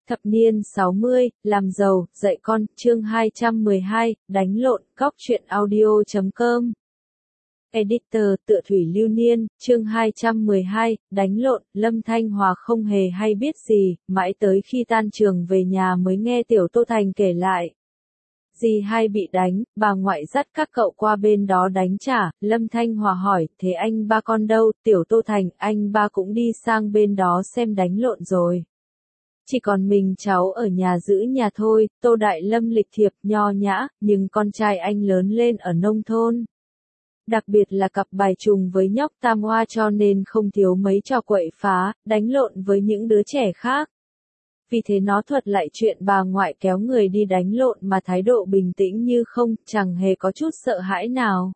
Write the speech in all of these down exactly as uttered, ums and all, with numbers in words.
Thập niên sáu mươi, làm giàu, dạy con, chương hai trăm mười hai, đánh lộn, góc truyện audio chấm com. Editor, tựa Thủy Lưu Niên, chương hai trăm mười hai, đánh lộn, Lâm Thanh Hòa không hề hay biết gì, mãi tới khi tan trường về nhà mới nghe Tiểu Tô Thành kể lại. Dì hai bị đánh, bà ngoại dắt các cậu qua bên đó đánh trả, Lâm Thanh Hòa hỏi, thế anh ba con đâu, Tiểu Tô Thành, anh ba cũng đi sang bên đó xem đánh lộn rồi. Chỉ còn mình cháu ở nhà giữ nhà thôi. Tô Đại Lâm lịch thiệp, nho nhã, nhưng con trai anh lớn lên ở nông thôn. Đặc biệt là cặp bài trùng với nhóc Tam Hoa cho nên không thiếu mấy trò quậy phá, đánh lộn với những đứa trẻ khác. Vì thế nó thuật lại chuyện bà ngoại kéo người đi đánh lộn mà thái độ bình tĩnh như không, chẳng hề có chút sợ hãi nào.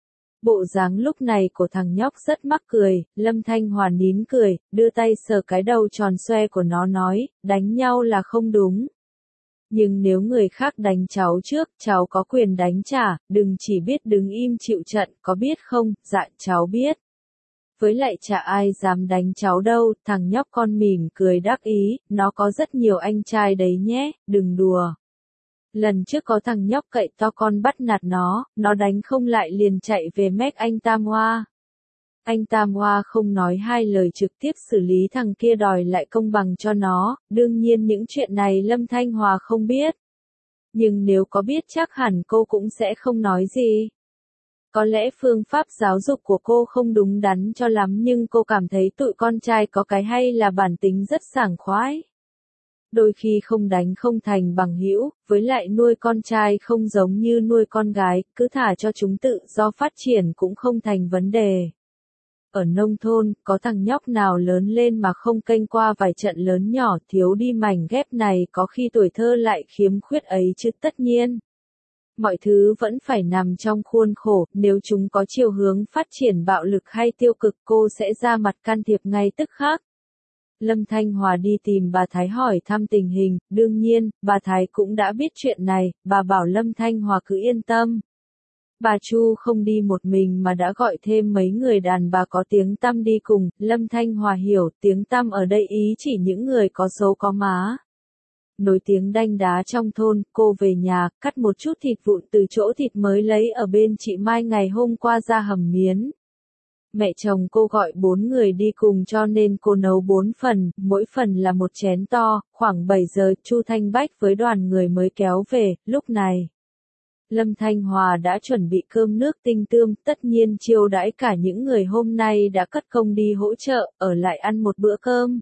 Bộ dáng lúc này của thằng nhóc rất mắc cười, Lâm Thanh Hòa nín cười, đưa tay sờ cái đầu tròn xoe của nó nói, đánh nhau là không đúng. Nhưng nếu người khác đánh cháu trước, cháu có quyền đánh trả, đừng chỉ biết đứng im chịu trận, có biết không? Dạ cháu biết. Với lại chả ai dám đánh cháu đâu, thằng nhóc con mỉm cười đắc ý, nó có rất nhiều anh trai đấy nhé, đừng đùa. Lần trước có thằng nhóc cậy to con bắt nạt nó, nó đánh không lại liền chạy về mách anh Tam Hoa. Anh Tam Hoa không nói hai lời trực tiếp xử lý thằng kia đòi lại công bằng cho nó, đương nhiên những chuyện này Lâm Thanh Hòa không biết. Nhưng nếu có biết chắc hẳn cô cũng sẽ không nói gì. Có lẽ phương pháp giáo dục của cô không đúng đắn cho lắm nhưng cô cảm thấy tụi con trai có cái hay là bản tính rất sảng khoái. Đôi khi không đánh không thành bằng hữu, với lại nuôi con trai không giống như nuôi con gái, cứ thả cho chúng tự do phát triển cũng không thành vấn đề. Ở nông thôn, có thằng nhóc nào lớn lên mà không kênh qua vài trận lớn nhỏ thiếu đi mảnh ghép này có khi tuổi thơ lại khiếm khuyết ấy chứ tất nhiên. Mọi thứ vẫn phải nằm trong khuôn khổ, nếu chúng có chiều hướng phát triển bạo lực hay tiêu cực cô sẽ ra mặt can thiệp ngay tức khắc. Lâm Thanh Hòa đi tìm bà Thái hỏi thăm tình hình, đương nhiên, bà Thái cũng đã biết chuyện này, bà bảo Lâm Thanh Hòa cứ yên tâm. Bà Chu không đi một mình mà đã gọi thêm mấy người đàn bà có tiếng tăm đi cùng, Lâm Thanh Hòa hiểu tiếng tăm ở đây ý chỉ những người có số có má. Nổi tiếng đanh đá trong thôn, cô về nhà, cắt một chút thịt vụn từ chỗ thịt mới lấy ở bên chị Mai ngày hôm qua ra hầm miến. Mẹ chồng cô gọi bốn người đi cùng cho nên cô nấu bốn phần, mỗi phần là một chén to, khoảng bảy giờ Chu Thanh Bách với đoàn người mới kéo về, lúc này. Lâm Thanh Hòa đã chuẩn bị cơm nước tinh tươm, tất nhiên chiêu đãi cả những người hôm nay đã cất công đi hỗ trợ, ở lại ăn một bữa cơm.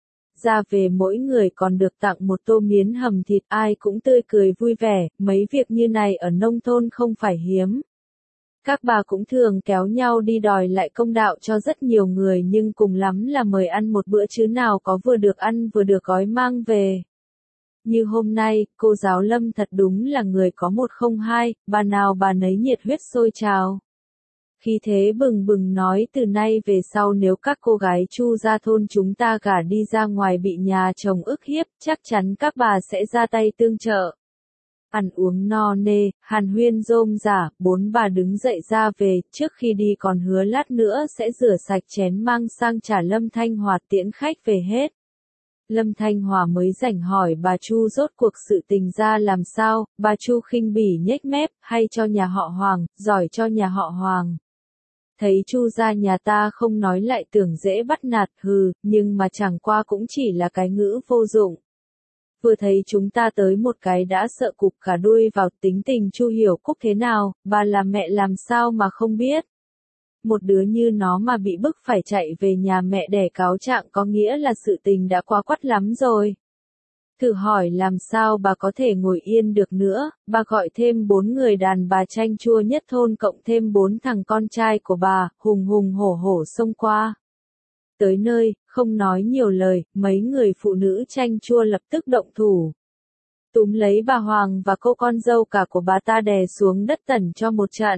Ra về mỗi người còn được tặng một tô miến hầm thịt, ai cũng tươi cười vui vẻ, mấy việc như này ở nông thôn không phải hiếm. Các bà cũng thường kéo nhau đi đòi lại công đạo cho rất nhiều người nhưng cùng lắm là mời ăn một bữa chứ nào có vừa được ăn vừa được gói mang về. Như hôm nay, cô giáo Lâm thật đúng là người có một không hai, bà nào bà nấy nhiệt huyết sôi trào. Khi thế bừng bừng nói từ nay về sau nếu các cô gái Chu gia thôn chúng ta gả đi ra ngoài bị nhà chồng ức hiếp, chắc chắn các bà sẽ ra tay tương trợ. Ăn uống no nê, hàn huyên rôm rả, bốn bà đứng dậy ra về, trước khi đi còn hứa lát nữa sẽ rửa sạch chén mang sang trả Lâm Thanh Hòa tiễn khách về hết. Lâm Thanh Hòa mới rảnh hỏi bà Chu rốt cuộc sự tình ra làm sao, bà Chu khinh bỉ nhếch mép, hay cho nhà họ Hoàng, giỏi cho nhà họ Hoàng. Thấy Chu gia nhà ta không nói lại tưởng dễ bắt nạt, hừ, nhưng mà chẳng qua cũng chỉ là cái ngữ vô dụng. Vừa thấy chúng ta tới một cái đã sợ cụp cả đuôi vào, tính tình Chu Hiểu Cúc thế nào, bà làm mẹ làm sao mà không biết. Một đứa như nó mà bị bức phải chạy về nhà mẹ đẻ cáo trạng có nghĩa là sự tình đã quá quắt lắm rồi. Thử hỏi làm sao bà có thể ngồi yên được nữa, bà gọi thêm bốn người đàn bà chanh chua nhất thôn cộng thêm bốn thằng con trai của bà, hùng hùng hổ hổ xông qua. Tới nơi, không nói nhiều lời, mấy người phụ nữ chanh chua lập tức động thủ. Túm lấy bà Hoàng và cô con dâu cả của bà ta đè xuống đất tẩn cho một trận.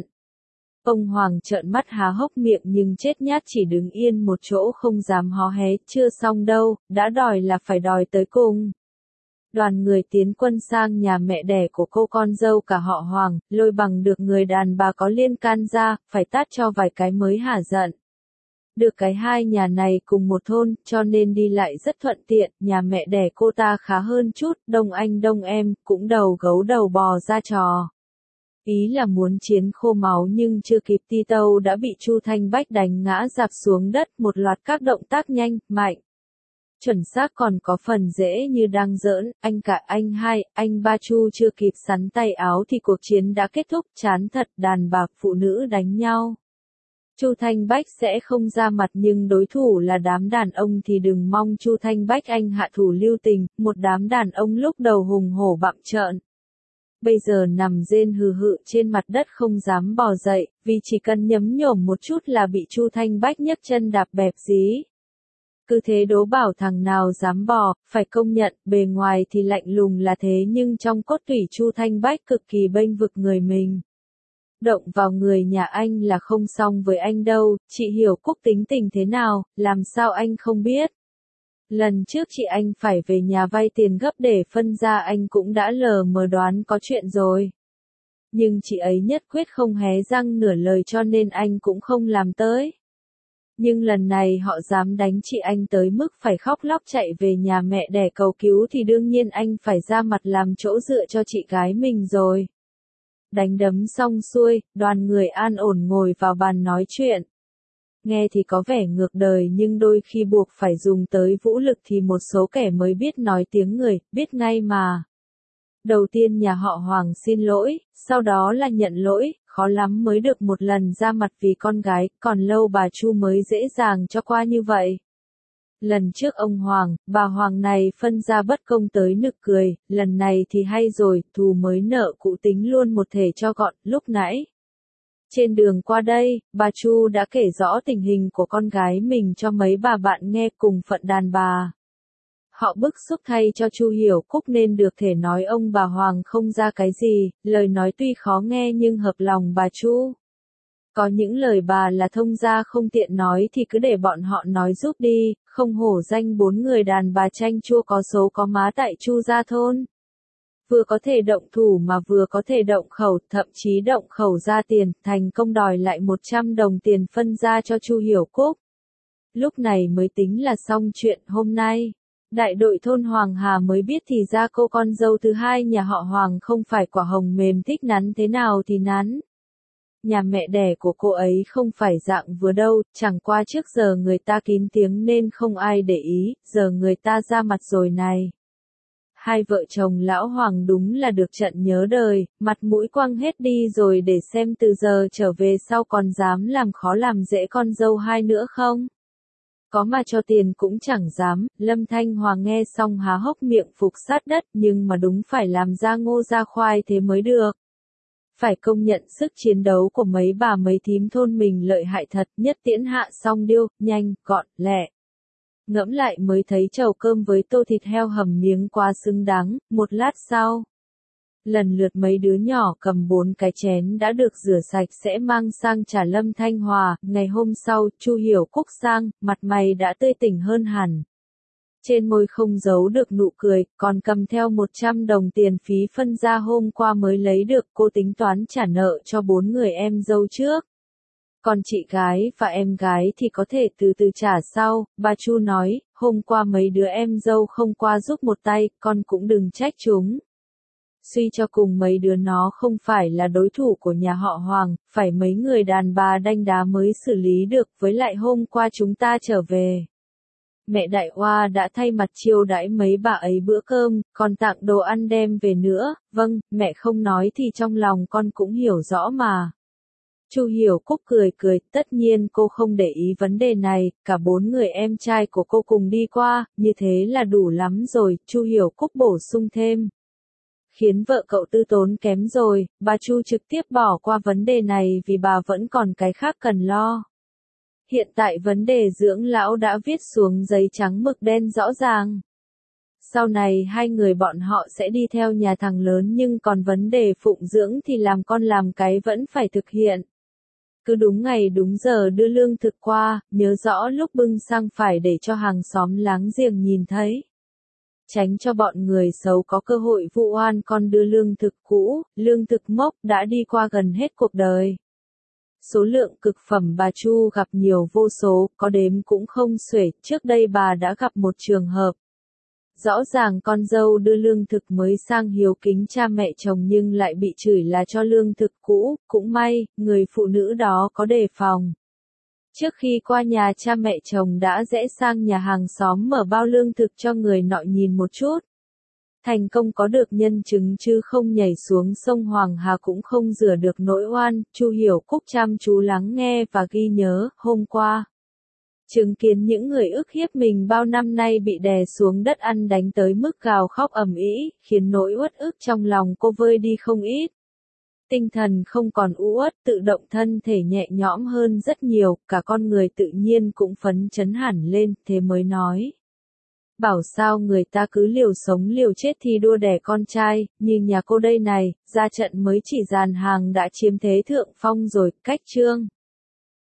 Ông Hoàng trợn mắt há hốc miệng nhưng chết nhát chỉ đứng yên một chỗ không dám hó hé, chưa xong đâu, đã đòi là phải đòi tới cùng. Đoàn người tiến quân sang nhà mẹ đẻ của cô con dâu cả họ Hoàng, lôi bằng được người đàn bà có liên can ra, phải tát cho vài cái mới hả giận. Được cái hai nhà này cùng một thôn, cho nên đi lại rất thuận tiện, nhà mẹ đẻ cô ta khá hơn chút, đông anh đông em, cũng đầu gấu đầu bò ra trò. Ý là muốn chiến khô máu nhưng chưa kịp ti tâu đã bị Chu Thanh Bách đánh ngã rạp xuống đất, một loạt các động tác nhanh, mạnh. Chuẩn xác còn có phần dễ như đang giỡn, anh cả anh hai, anh ba Chu chưa kịp sắn tay áo thì cuộc chiến đã kết thúc, chán thật, đàn bà phụ nữ đánh nhau. Chu Thanh Bách sẽ không ra mặt nhưng đối thủ là đám đàn ông thì đừng mong Chu Thanh Bách anh hạ thủ lưu tình, một đám đàn ông lúc đầu hùng hổ bặm trợn. Bây giờ nằm rên hừ hự trên mặt đất không dám bò dậy, vì chỉ cần nhấm nhổm một chút là bị Chu Thanh Bách nhấc chân đạp bẹp dí. Cứ thế đố bảo thằng nào dám bò, phải công nhận, bề ngoài thì lạnh lùng là thế nhưng trong cốt tủy Chu Thanh Bách cực kỳ bênh vực người mình. Động vào người nhà anh là không xong với anh đâu, chị hiểu Cúc tính tình thế nào, làm sao anh không biết. Lần trước chị anh phải về nhà vay tiền gấp để phân ra anh cũng đã lờ mờ đoán có chuyện rồi. Nhưng chị ấy nhất quyết không hé răng nửa lời cho nên anh cũng không làm tới. Nhưng lần này họ dám đánh chị anh tới mức phải khóc lóc chạy về nhà mẹ đẻ cầu cứu thì đương nhiên anh phải ra mặt làm chỗ dựa cho chị gái mình rồi. Đánh đấm xong xuôi, đoàn người an ổn ngồi vào bàn nói chuyện. Nghe thì có vẻ ngược đời nhưng đôi khi buộc phải dùng tới vũ lực thì một số kẻ mới biết nói tiếng người, biết ngay mà. Đầu tiên nhà họ Hoàng xin lỗi, sau đó là nhận lỗi, khó lắm mới được một lần ra mặt vì con gái, còn lâu bà Chu mới dễ dàng cho qua như vậy. Lần trước ông Hoàng, bà Hoàng này phân ra bất công tới nực cười, lần này thì hay rồi, thù mới nợ cũ tính luôn một thể cho gọn, lúc nãy. Trên đường qua đây, bà Chu đã kể rõ tình hình của con gái mình cho mấy bà bạn nghe cùng phận đàn bà. Họ bức xúc thay cho Chu Hiểu Cúc nên được thể nói ông bà Hoàng không ra cái gì, lời nói tuy khó nghe nhưng hợp lòng bà Chu. Có những lời bà là thông gia không tiện nói thì cứ để bọn họ nói giúp đi, không hổ danh bốn người đàn bà chanh chua có số có má tại Chu gia thôn. Vừa có thể động thủ mà vừa có thể động khẩu, thậm chí động khẩu ra tiền, thành công đòi lại một trăm đồng tiền phân ra cho Chu Hiểu Cúc. Lúc này mới tính là xong chuyện hôm nay. Đại đội thôn Hoàng Hà mới biết thì ra cô con dâu thứ hai nhà họ Hoàng không phải quả hồng mềm thích nắn thế nào thì nắn. Nhà mẹ đẻ của cô ấy không phải dạng vừa đâu, chẳng qua trước giờ người ta kín tiếng nên không ai để ý, giờ người ta ra mặt rồi này. Hai vợ chồng lão Hoàng đúng là được trận nhớ đời, mặt mũi quăng hết đi rồi để xem từ giờ trở về sau còn dám làm khó làm dễ con dâu hai nữa không. Có mà cho tiền cũng chẳng dám, Lâm Thanh Hoàng nghe xong há hốc miệng phục sát đất nhưng mà đúng phải làm ra ngô ra khoai thế mới được. Phải công nhận sức chiến đấu của mấy bà mấy thím thôn mình lợi hại thật, nhất tiễn hạ xong điêu, nhanh, gọn, lẹ. Ngẫm lại mới thấy chầu cơm với tô thịt heo hầm miếng quá xứng đáng, một lát sau. Lần lượt mấy đứa nhỏ cầm bốn cái chén đã được rửa sạch sẽ mang sang trả Lâm Thanh Hòa, ngày hôm sau, Chu Hiểu Cúc sang, mặt mày đã tươi tỉnh hơn hẳn. Trên môi không giấu được nụ cười, còn cầm theo một trăm đồng tiền phí phân ra hôm qua mới lấy được, cô tính toán trả nợ cho bốn người em dâu trước. Còn chị gái và em gái thì có thể từ từ trả sau, bà Chu nói, hôm qua mấy đứa em dâu không qua giúp một tay, con cũng đừng trách chúng. Suy cho cùng mấy đứa nó không phải là đối thủ của nhà họ Hoàng, phải mấy người đàn bà đanh đá mới xử lý được, với lại hôm qua chúng ta trở về. Mẹ Đại Hoa đã thay mặt chiêu đãi mấy bà ấy bữa cơm, còn tặng đồ ăn đem về nữa, vâng, mẹ không nói thì trong lòng con cũng hiểu rõ mà. Chu Hiểu Cúc cười cười, tất nhiên cô không để ý vấn đề này, cả bốn người em trai của cô cùng đi qua, như thế là đủ lắm rồi, Chu Hiểu Cúc bổ sung thêm. Khiến vợ cậu tư tốn kém rồi, bà Chu trực tiếp bỏ qua vấn đề này vì bà vẫn còn cái khác cần lo. Hiện tại vấn đề dưỡng lão đã viết xuống giấy trắng mực đen rõ ràng. Sau này hai người bọn họ sẽ đi theo nhà thằng lớn nhưng còn vấn đề phụng dưỡng thì làm con làm cái vẫn phải thực hiện. Cứ đúng ngày đúng giờ đưa lương thực qua, nhớ rõ lúc bưng sang phải để cho hàng xóm láng giềng nhìn thấy. Tránh cho bọn người xấu có cơ hội vu oan con đưa lương thực cũ, lương thực mốc đã đi qua gần hết cuộc đời. Số lượng cực phẩm bà Chu gặp nhiều vô số, có đếm cũng không xuể, trước đây bà đã gặp một trường hợp. Rõ ràng con dâu đưa lương thực mới sang hiếu kính cha mẹ chồng nhưng lại bị chửi là cho lương thực cũ, cũng may, người phụ nữ đó có đề phòng. Trước khi qua nhà cha mẹ chồng đã rẽ sang nhà hàng xóm mở bao lương thực cho người nọ nhìn một chút. Thành công có được nhân chứng chứ không nhảy xuống sông Hoàng Hà cũng không rửa được nỗi oan. Chu Hiểu Cúc chăm chú lắng nghe và ghi nhớ, hôm qua. Chứng kiến những người ức hiếp mình bao năm nay bị đè xuống đất ăn đánh tới mức gào khóc ầm ĩ, khiến nỗi uất ức trong lòng cô vơi đi không ít. Tinh thần không còn u uất, tự động thân thể nhẹ nhõm hơn rất nhiều, cả con người tự nhiên cũng phấn chấn hẳn lên, thế mới nói. Bảo sao người ta cứ liều sống liều chết thi đua đẻ con trai, như nhà cô đây này, ra trận mới chỉ dàn hàng đã chiếm thế thượng phong rồi, cách trương.